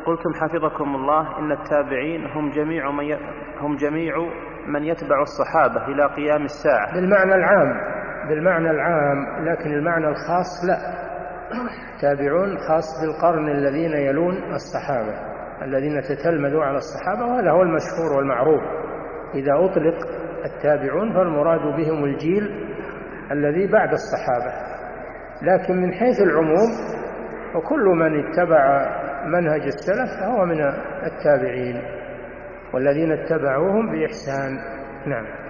قلتم حفظكم الله إن التابعين هم جميع من يتبع الصحابة إلى قيام الساعة. بالمعنى العام، لكن المعنى الخاص لا. التابعون خاص بالقرن الذين يلون الصحابة، الذين تتلمذوا على الصحابة، وهذا هو المشهور والمعروف. إذا أطلق التابعون فالمراد بهم الجيل الذي بعد الصحابة، لكن من حيث العموم وكل من اتبع منهج السلف فهو من التابعين والذين اتبعوهم بإحسان. نعم.